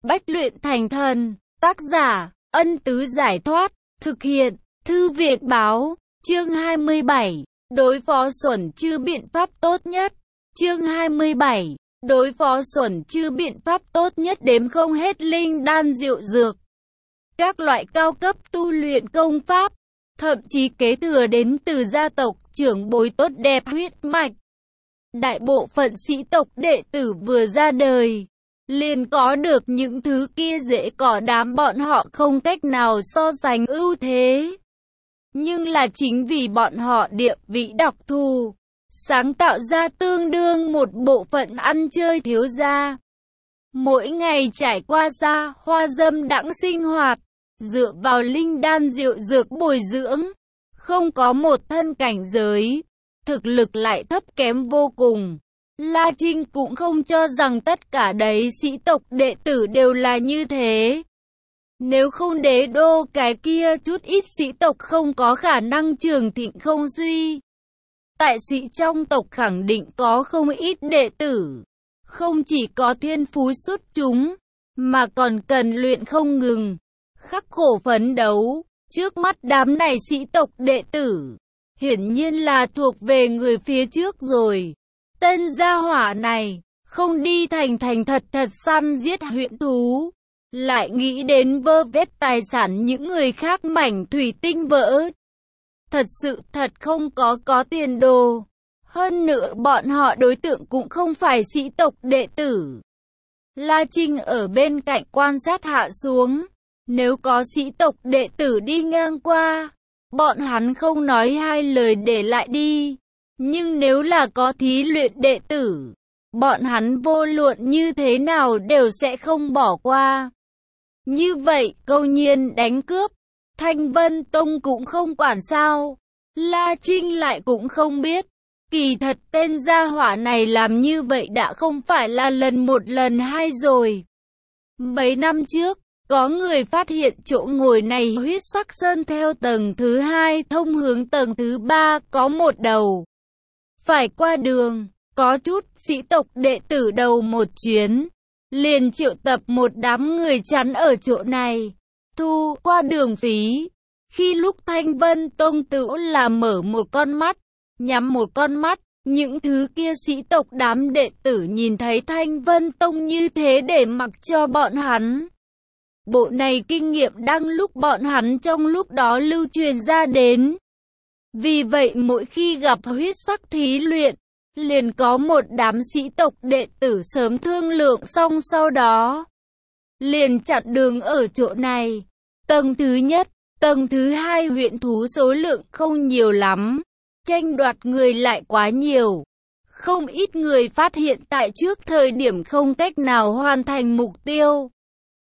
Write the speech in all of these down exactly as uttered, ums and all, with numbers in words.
Bách luyện thành thần. Tác giả, Ân Tứ Giải Thoát. Thực hiện, Thư Viện Báo. Chương hai mươi bảy. Đối phó xuẩn chư biện pháp tốt nhất. Chương hai mươi bảy. Đối phó xuẩn chư biện pháp tốt nhất. Đếm không hết linh đan diệu dược, các loại cao cấp tu luyện công pháp, thậm chí kế thừa đến từ gia tộc trưởng bối tốt đẹp huyết mạch. Đại bộ phận sĩ tộc đệ tử vừa ra đời liền có được những thứ kia, dễ có đám bọn họ không cách nào so sánh ưu thế. Nhưng là chính vì bọn họ địa vị đặc thù, sáng tạo ra tương đương một bộ phận ăn chơi thiếu gia. Mỗi ngày trải qua xa hoa dâm đãng sinh hoạt, dựa vào linh đan diệu dược bồi dưỡng, không có một thân cảnh giới, thực lực lại thấp kém vô cùng. La Trinh cũng không cho rằng tất cả đấy sĩ tộc đệ tử đều là như thế. Nếu không đế đô cái kia chút ít sĩ tộc không có khả năng trường thịnh không suy. Tại sĩ trong tộc khẳng định có không ít đệ tử, không chỉ có thiên phú xuất chúng, mà còn cần luyện không ngừng, khắc khổ phấn đấu. Trước mắt đám này sĩ tộc đệ tử, hiển nhiên là thuộc về người phía trước rồi. Tên gia hỏa này, không đi thành thành thật thật săn giết huyễn thú, lại nghĩ đến vơ vét tài sản những người khác mảnh thủy tinh vỡ. Thật sự thật không có có tiền đồ. Hơn nữa bọn họ đối tượng cũng không phải sĩ tộc đệ tử. La Trinh ở bên cạnh quan sát hạ xuống. Nếu có sĩ tộc đệ tử đi ngang qua, bọn hắn không nói hai lời để lại đi. Nhưng nếu là có thí luyện đệ tử, bọn hắn vô luận như thế nào đều sẽ không bỏ qua. Như vậy, câu nhiên đánh cướp, Thanh Vân Tông cũng không quản sao. La Trinh lại cũng không biết. Kỳ thật tên gia hỏa này làm như vậy đã không phải là lần một lần hai rồi. Mấy năm trước, có người phát hiện chỗ ngồi này huyết sắc sơn theo tầng thứ hai thông hướng tầng thứ ba có một đầu. Phải qua đường, có chút sĩ tộc đệ tử đầu một chuyến, liền triệu tập một đám người chắn ở chỗ này, thu qua đường phí. Khi lúc Thanh Vân Tông tự là mở một con mắt, nhắm một con mắt, những thứ kia sĩ tộc đám đệ tử nhìn thấy Thanh Vân Tông như thế để mặc cho bọn hắn. Bộ này kinh nghiệm đang lúc bọn hắn trong lúc đó lưu truyền ra đến. Vì vậy mỗi khi gặp huyết sắc thí luyện, liền có một đám sĩ tộc đệ tử sớm thương lượng xong, sau đó liền chặn đường ở chỗ này. Tầng thứ nhất, tầng thứ hai huyễn thú số lượng không nhiều lắm, tranh đoạt người lại quá nhiều. Không ít người phát hiện tại trước thời điểm không cách nào hoàn thành mục tiêu.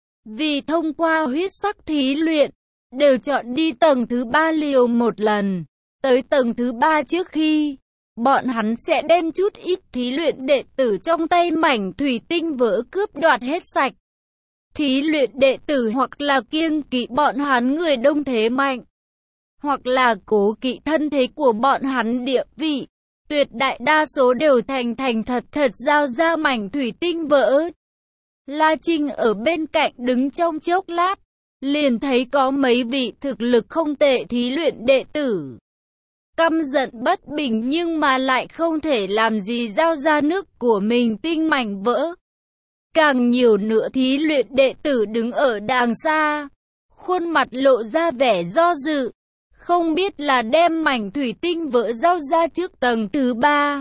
Vì thông qua huyết sắc thí luyện, đều chọn đi tầng thứ ba liều một lần. Tới tầng thứ ba trước khi, bọn hắn sẽ đem chút ít thí luyện đệ tử trong tay mảnh thủy tinh vỡ cướp đoạt hết sạch. Thí luyện đệ tử hoặc là kiêng kỵ bọn hắn người đông thế mạnh, hoặc là cố kỵ thân thế của bọn hắn địa vị, tuyệt đại đa số đều thành thành thật thật giao ra mảnh thủy tinh vỡ. La Trinh ở bên cạnh đứng trong chốc lát, liền thấy có mấy vị thực lực không tệ thí luyện đệ tử căm giận bất bình, nhưng mà lại không thể làm gì giao ra nước của mình tinh mảnh vỡ. Càng nhiều nữa thí luyện đệ tử đứng ở đàng xa, khuôn mặt lộ ra vẻ do dự, không biết là đem mảnh thủy tinh vỡ giao ra trước tầng thứ ba,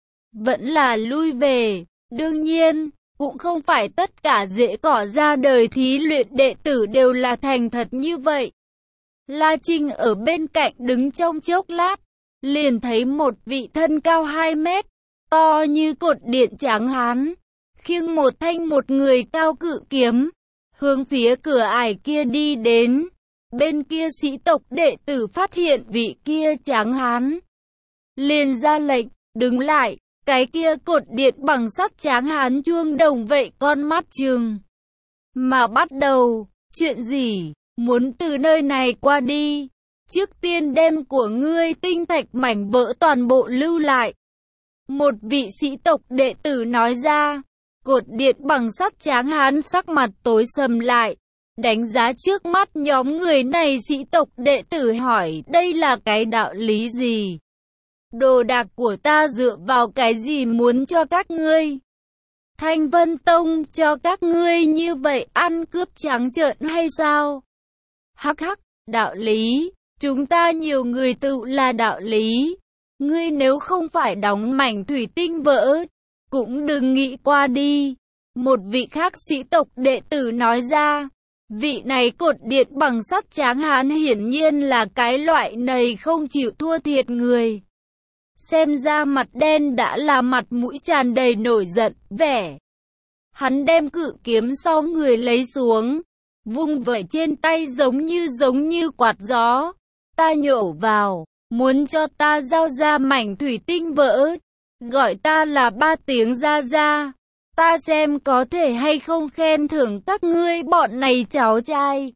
vẫn là lui về. Đương nhiên, cũng không phải tất cả dễ cỏ ra đời thí luyện đệ tử đều là thành thật như vậy. La Trinh ở bên cạnh đứng trong chốc lát, liền thấy một vị thân cao hai mét, to như cột điện trắng hán, khiêng một thanh một người cao cự kiếm, hướng phía cửa ải kia đi đến. Bên kia sĩ tộc đệ tử phát hiện vị kia trắng hán, liền ra lệnh, đứng lại. Cái kia cột điện bằng sắt tráng hán chuông đồng vậy con mắt trừng. Mà bắt đầu, chuyện gì, muốn từ nơi này qua đi, trước tiên đem của ngươi tinh thạch mảnh vỡ toàn bộ lưu lại. Một vị sĩ tộc đệ tử nói ra, Cột điện bằng sắt tráng hán sắc mặt tối sầm lại, đánh giá trước mắt nhóm người này. Sĩ tộc đệ tử hỏi, đây là cái đạo lý gì? Đồ đạc của ta dựa vào cái gì muốn cho các ngươi? Thanh Vân Tông cho các ngươi như vậy ăn cướp trắng trợn hay sao? Hắc hắc, đạo lý, chúng ta nhiều người tự là đạo lý. Ngươi nếu không phải đóng mảnh thủy tinh vỡ, cũng đừng nghĩ qua đi. Một vị khác sĩ tộc đệ tử nói ra, vị này cột điện bằng sắt tráng hán hiển nhiên là cái loại này không chịu thua thiệt người. Xem ra mặt đen đã là mặt mũi tràn đầy nổi giận, vẻ. Hắn đem cự kiếm sau người lấy xuống, vung vẩy trên tay giống như giống như quạt gió. Ta nhổ vào, muốn cho ta giao ra mảnh thủy tinh vỡ, gọi ta là ba tiếng ra ra. Ta xem có thể hay không khen thưởng các ngươi bọn này cháu trai.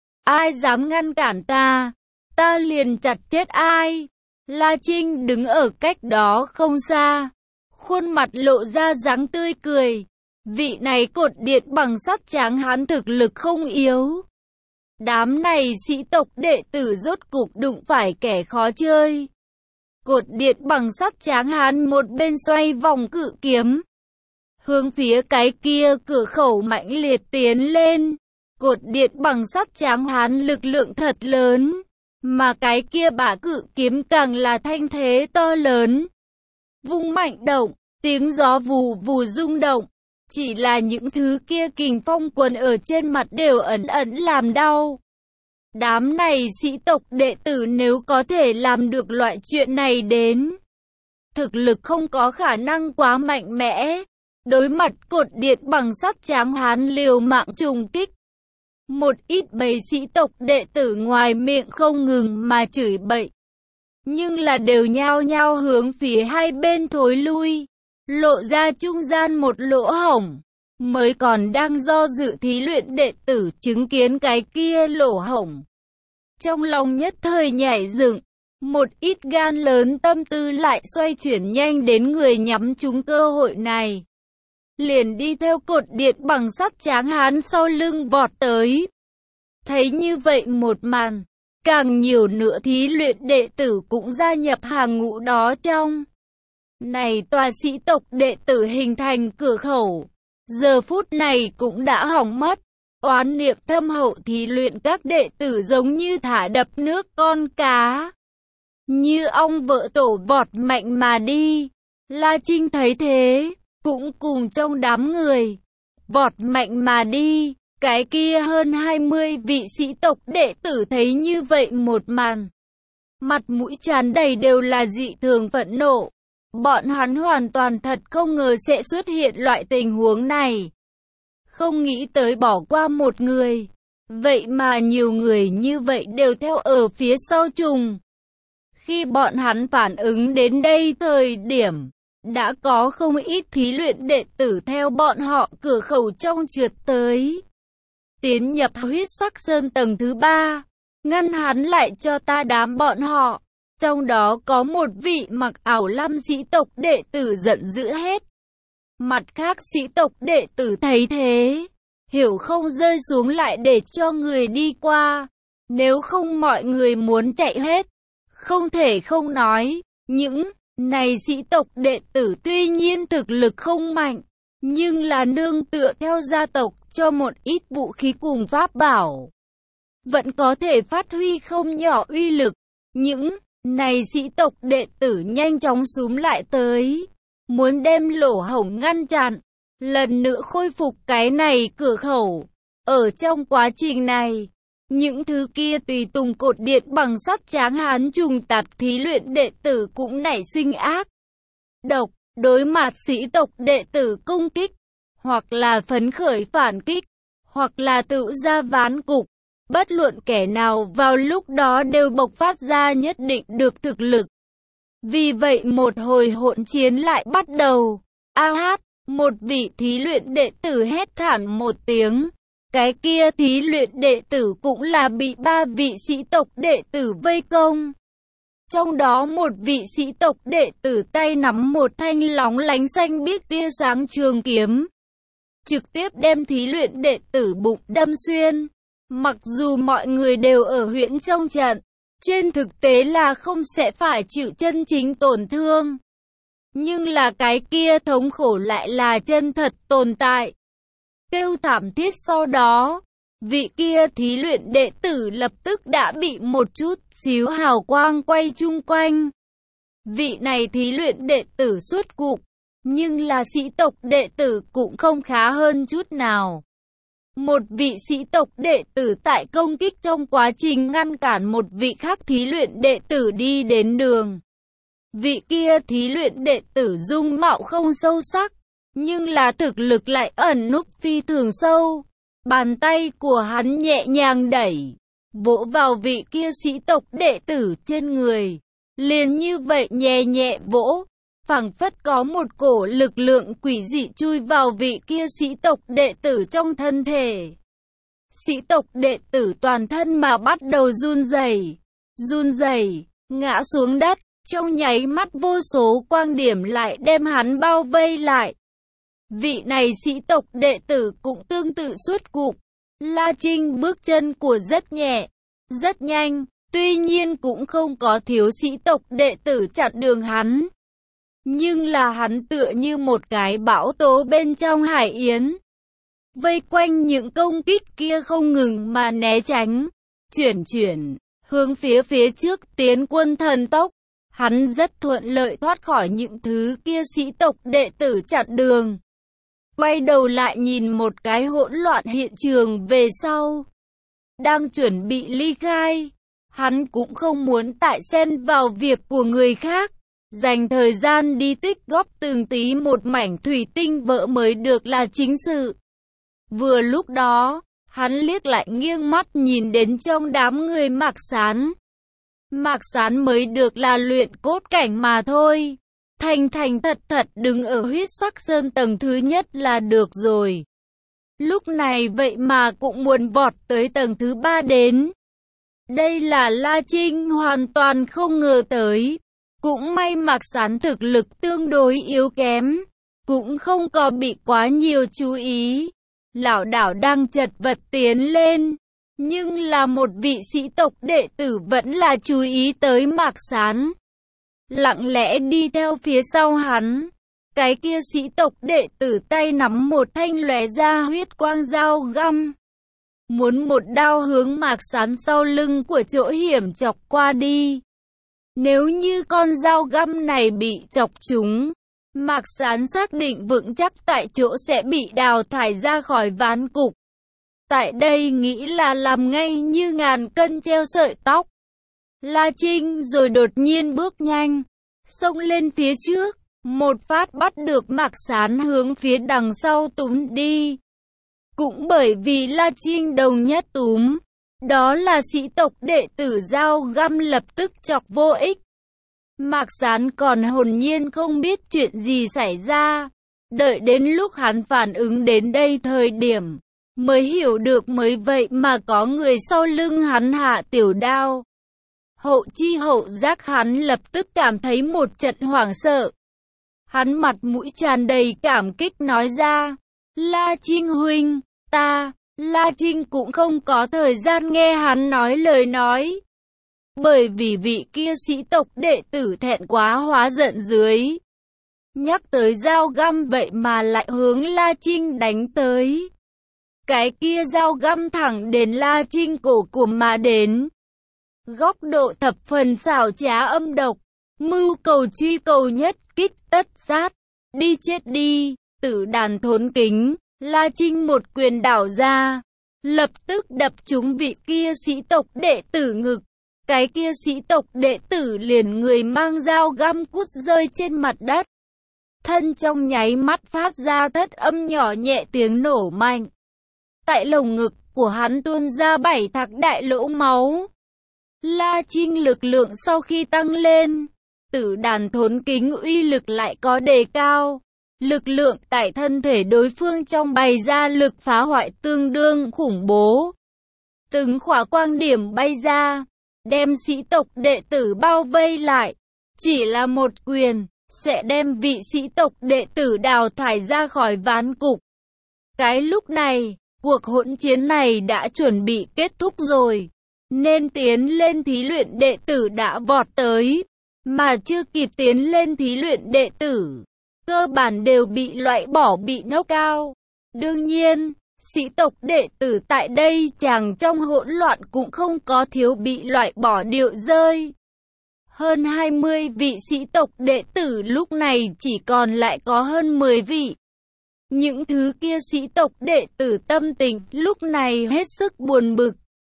Ai dám ngăn cản ta, ta liền chặt chết ai. La Trinh đứng ở cách đó không xa, khuôn mặt lộ ra dáng tươi cười. Vị này cột điện bằng sắt tráng hán thực lực không yếu. Đám này sĩ tộc đệ tử rốt cục đụng phải kẻ khó chơi. Cột điện bằng sắt tráng hán một bên xoay vòng cự kiếm, hướng phía cái kia cửa khẩu mãnh liệt tiến lên. Cột điện bằng sắt tráng hán lực lượng thật lớn, mà cái kia bả cự kiếm càng là thanh thế to lớn. Vung mạnh động, tiếng gió vù vù rung động. Chỉ là những thứ kia kình phong quần ở trên mặt đều ẩn ẩn làm đau. Đám này sĩ tộc đệ tử nếu có thể làm được loại chuyện này đến, thực lực không có khả năng quá mạnh mẽ. Đối mặt cột điện bằng sắt tráng hán liều mạng trùng kích, một ít bầy sĩ tộc đệ tử ngoài miệng không ngừng mà chửi bậy, nhưng là đều nhao nhao hướng phía hai bên thối lui, lộ ra trung gian một lỗ hổng. Mới còn đang do dự thí luyện đệ tử chứng kiến cái kia lỗ hổng, trong lòng nhất thời nhảy dựng, một ít gan lớn tâm tư lại xoay chuyển nhanh đến người nhắm trúng cơ hội này, liền đi theo cột điện bằng sắt tráng hán sau lưng vọt tới. Thấy như vậy một màn, càng nhiều nữa thí luyện đệ tử cũng gia nhập hàng ngũ đó trong. Này tòa sĩ tộc đệ tử hình thành cửa khẩu, giờ phút này cũng đã hỏng mất. Oán niệm thâm hậu thí luyện các đệ tử giống như thả đập nước con cá, như ong vỡ tổ vọt mạnh mà đi. La Trinh thấy thế, cũng cùng trong đám người vọt mạnh mà đi. Cái kia hơn hai mươi vị sĩ tộc đệ tử thấy như vậy một màn, mặt mũi tràn đầy đều là dị thường phẫn nộ. Bọn hắn hoàn toàn thật không ngờ sẽ xuất hiện loại tình huống này. Không nghĩ tới bỏ qua một người, vậy mà nhiều người như vậy đều theo ở phía sau trùng. Khi bọn hắn phản ứng đến đây thời điểm, đã có không ít thí luyện đệ tử theo bọn họ cửa khẩu trong trượt tới, tiến nhập huyết sắc sơn tầng thứ ba, ngăn hắn lại cho ta đám bọn họ. Trong đó có một vị mặc áo lam sĩ tộc đệ tử giận dữ hết. Mặt khác sĩ tộc đệ tử thấy thế, hiểu không rơi xuống lại để cho người đi qua. Nếu không mọi người muốn chạy hết, không thể không nói. Những này sĩ tộc đệ tử tuy nhiên thực lực không mạnh, nhưng là nương tựa theo gia tộc cho một ít vũ khí cùng pháp bảo, vẫn có thể phát huy không nhỏ uy lực. Những này sĩ tộc đệ tử nhanh chóng xúm lại tới, muốn đem lỗ hổng ngăn chặn, lần nữa khôi phục cái này cửa khẩu. Ở trong quá trình này, những thứ kia tùy tùng cột điện bằng sắt tráng hán trùng tạp thí luyện đệ tử cũng nảy sinh ác độc, đối mặt sĩ tộc đệ tử công kích, hoặc là phấn khởi phản kích, hoặc là tự ra ván cục. Bất luận kẻ nào vào lúc đó đều bộc phát ra nhất định được thực lực. Vì vậy một hồi hỗn chiến lại bắt đầu. A hát, một vị thí luyện đệ tử hét thảm một tiếng. Cái kia thí luyện đệ tử cũng là bị ba vị sĩ tộc đệ tử vây công. Trong đó một vị sĩ tộc đệ tử tay nắm một thanh lóng lánh xanh biếc tia sáng trường kiếm, trực tiếp đem thí luyện đệ tử bụng đâm xuyên. Mặc dù mọi người đều ở huyễn trong trận, trên thực tế là không sẽ phải chịu chân chính tổn thương. Nhưng là cái kia thống khổ lại là chân thật tồn tại. Kêu thảm thiết sau đó, vị kia thí luyện đệ tử lập tức đã bị một chút xíu hào quang quay chung quanh. Vị này thí luyện đệ tử xuất cục, nhưng là sĩ tộc đệ tử cũng không khá hơn chút nào. Một vị sĩ tộc đệ tử tại công kích trong quá trình ngăn cản một vị khác thí luyện đệ tử đi đến đường. Vị kia thí luyện đệ tử dung mạo không sâu sắc, nhưng là thực lực lại ẩn núp phi thường sâu. Bàn tay của hắn nhẹ nhàng đẩy, vỗ vào vị kia sĩ tộc đệ tử trên người. Liền như vậy nhẹ nhẹ vỗ, phảng phất có một cổ lực lượng quỷ dị chui vào vị kia sĩ tộc đệ tử trong thân thể. Sĩ tộc đệ tử toàn thân mà bắt đầu run rẩy, run rẩy, ngã xuống đất, trong nháy mắt vô số quang điểm lại đem hắn bao vây lại. Vị này sĩ tộc đệ tử cũng tương tự xuất cục. La Trinh bước chân của rất nhẹ, rất nhanh, tuy nhiên cũng không có thiếu sĩ tộc đệ tử chặn đường hắn. Nhưng là hắn tựa như một cái bão tố bên trong hải yến. Vây quanh những công kích kia không ngừng mà né tránh, chuyển chuyển, hướng phía phía trước tiến quân thần tốc. Hắn rất thuận lợi thoát khỏi những thứ kia sĩ tộc đệ tử chặn đường. Quay đầu lại nhìn một cái hỗn loạn hiện trường về sau. Đang chuẩn bị ly khai, hắn cũng không muốn tại xen vào việc của người khác. Dành thời gian đi tích góp từng tí một mảnh thủy tinh vỡ mới được là chính sự. Vừa lúc đó, hắn liếc lại nghiêng mắt nhìn đến trong đám người Mạc Sán. Mạc Sán mới được là luyện cốt cảnh mà thôi. Thành thành thật thật đứng ở huyết sắc sơn tầng thứ nhất là được rồi. Lúc này vậy mà cũng muốn vọt tới tầng thứ ba đến. Đây là La Trinh hoàn toàn không ngờ tới. Cũng may Mạc Sán thực lực tương đối yếu kém, cũng không có bị quá nhiều chú ý. Lảo đảo đang chật vật tiến lên, nhưng là một vị sĩ tộc đệ tử vẫn là chú ý tới Mạc Sán. Lặng lẽ đi theo phía sau hắn. Cái kia sĩ tộc đệ tử tay nắm một thanh lóe ra huyết quang dao găm. Muốn một đao hướng Mạc Sán sau lưng của chỗ hiểm chọc qua đi. Nếu như con dao găm này bị chọc trúng, Mạc Sán xác định vững chắc tại chỗ sẽ bị đào thải ra khỏi ván cục. Tại đây nghĩ là làm ngay như ngàn cân treo sợi tóc. La Trinh rồi đột nhiên bước nhanh, xông lên phía trước, một phát bắt được Mạc Sán hướng phía đằng sau túm đi. Cũng bởi vì La Trinh đồng nhất túm, đó là sĩ tộc đệ tử dao găm lập tức chọc vô ích. Mạc Sán còn hồn nhiên không biết chuyện gì xảy ra. Đợi đến lúc hắn phản ứng đến đây thời điểm, mới hiểu được mới vậy mà có người sau lưng hắn hạ tiểu đao. Hậu chi hậu giác hắn lập tức cảm thấy một trận hoảng sợ. Hắn mặt mũi tràn đầy cảm kích nói ra, La Trinh huynh, ta, La Trinh cũng không có thời gian nghe hắn nói lời nói. Bởi vì vị kia sĩ tộc đệ tử thẹn quá hóa giận dưới. Nhắc tới dao găm vậy mà lại hướng La Trinh đánh tới. Cái kia dao găm thẳng đến La Trinh cổ của mà đến. Góc độ thập phần xảo trá âm độc. Mưu cầu truy cầu nhất kích tất sát. Đi chết đi, tử đàn thốn kính. La Trinh một quyền đảo ra. Lập tức đập trúng vị kia sĩ tộc đệ tử ngực. Cái kia sĩ tộc đệ tử liền người mang dao găm cút rơi trên mặt đất. Thân trong nháy mắt phát ra thất âm nhỏ nhẹ tiếng nổ mạnh. Tại lồng ngực của hắn tuôn ra bảy thạc đại lỗ máu. La Trinh lực lượng sau khi tăng lên, tử đàn thốn kính uy lực lại có đề cao. Lực lượng tại thân thể đối phương trong bày ra lực phá hoại tương đương khủng bố. Từng khỏa quang điểm bay ra, đem sĩ tộc đệ tử bao vây lại. Chỉ là một quyền, sẽ đem vị sĩ tộc đệ tử đào thải ra khỏi ván cục. Cái lúc này, cuộc hỗn chiến này đã chuẩn bị kết thúc rồi, nên tiến lên thí luyện đệ tử đã vọt tới, mà chưa kịp tiến lên thí luyện đệ tử, cơ bản đều bị loại bỏ, bị knock out. Đương nhiên, sĩ tộc đệ tử tại đây chàng trong hỗn loạn cũng không có thiếu bị loại bỏ điệu rơi. Hơn hai mươi vị sĩ tộc đệ tử lúc này chỉ còn lại có hơn mười vị. Những thứ kia sĩ tộc đệ tử tâm tình lúc này hết sức buồn bực.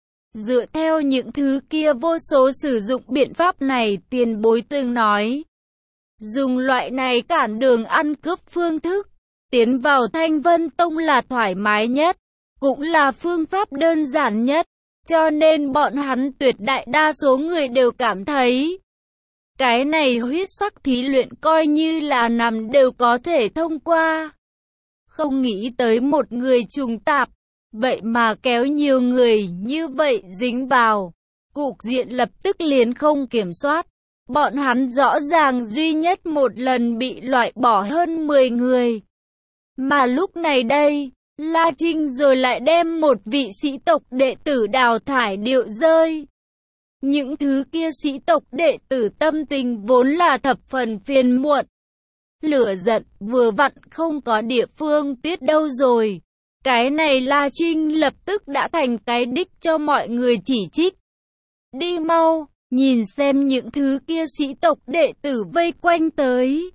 Dựa theo những thứ kia vô số sử dụng biện pháp này, tiền bối từng nói. Dùng loại này cản đường ăn cướp phương thức, tiến vào Thanh Vân Tông là thoải mái nhất, cũng là phương pháp đơn giản nhất, cho nên bọn hắn tuyệt đại đa số người đều cảm thấy cái này huyết sắc thí luyện coi như là nằm đều có thể thông qua. Không nghĩ tới một người trùng tạp, vậy mà kéo nhiều người như vậy dính vào, cục diện lập tức liền không kiểm soát. Bọn hắn rõ ràng duy nhất một lần bị loại bỏ hơn mười người. Mà lúc này đây, La Trinh rồi lại đem một vị sĩ tộc đệ tử đào thải điệu rơi. Những thứ kia sĩ tộc đệ tử tâm tình vốn là thập phần phiền muộn. Lửa giận vừa vặn không có địa phương tiết đâu rồi. Cái này La Trinh lập tức đã thành cái đích cho mọi người chỉ trích. Đi mau, nhìn xem những thứ kia sĩ tộc đệ tử vây quanh tới.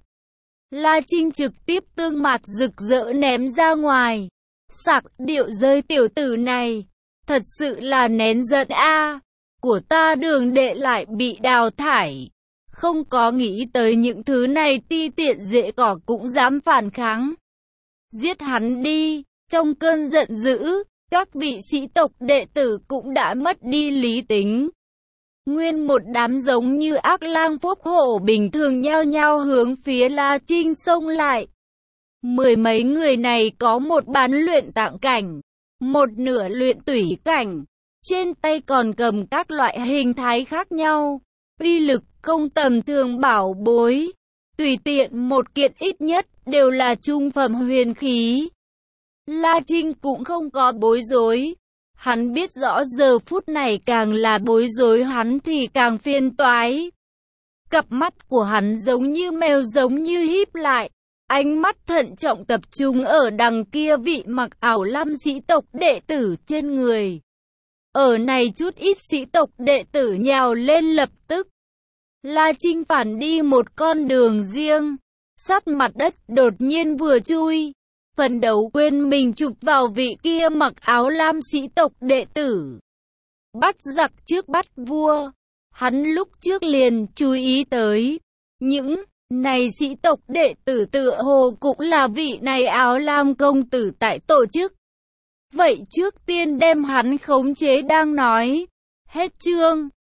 La Trinh trực tiếp tương mạc rực rỡ ném ra ngoài. Sặc, điệu rơi tiểu tử này, thật sự là nén giận a, của ta Đường đệ lại bị đào thải. Không có nghĩ tới những thứ này ti tiện dễ cỏ cũng dám phản kháng. Giết hắn đi. Trong cơn giận dữ, các vị sĩ tộc đệ tử cũng đã mất đi lý tính. Nguyên một đám giống như ác lang phốc hổ bình thường nhao nhao hướng phía La Trinh xông lại. Mười mấy người này có một bán luyện tạng cảnh, một nửa luyện tủy cảnh, trên tay còn cầm các loại hình thái khác nhau, uy lực không tầm thường bảo bối, tùy tiện một kiện ít nhất đều là trung phẩm huyền khí. La Trinh cũng không có bối rối, hắn biết rõ giờ phút này càng là bối rối hắn thì càng phiền toái. Cặp mắt của hắn giống như mèo giống như híp lại, ánh mắt thận trọng tập trung ở đằng kia vị mặc áo lam sĩ tộc đệ tử trên người. Ở này chút ít sĩ tộc đệ tử nhào lên lập tức. La Trinh phản đi một con đường riêng, sát mặt đất đột nhiên vừa chui. Phần đấu quên mình chụp vào vị kia mặc áo lam sĩ tộc đệ tử. Bắt giặc trước bắt vua. Hắn lúc trước liền chú ý tới. Những này sĩ tộc đệ tử tựa hồ cũng là vị này áo lam công tử tại tổ chức. Vậy trước tiên đem hắn khống chế đang nói. Hết chương.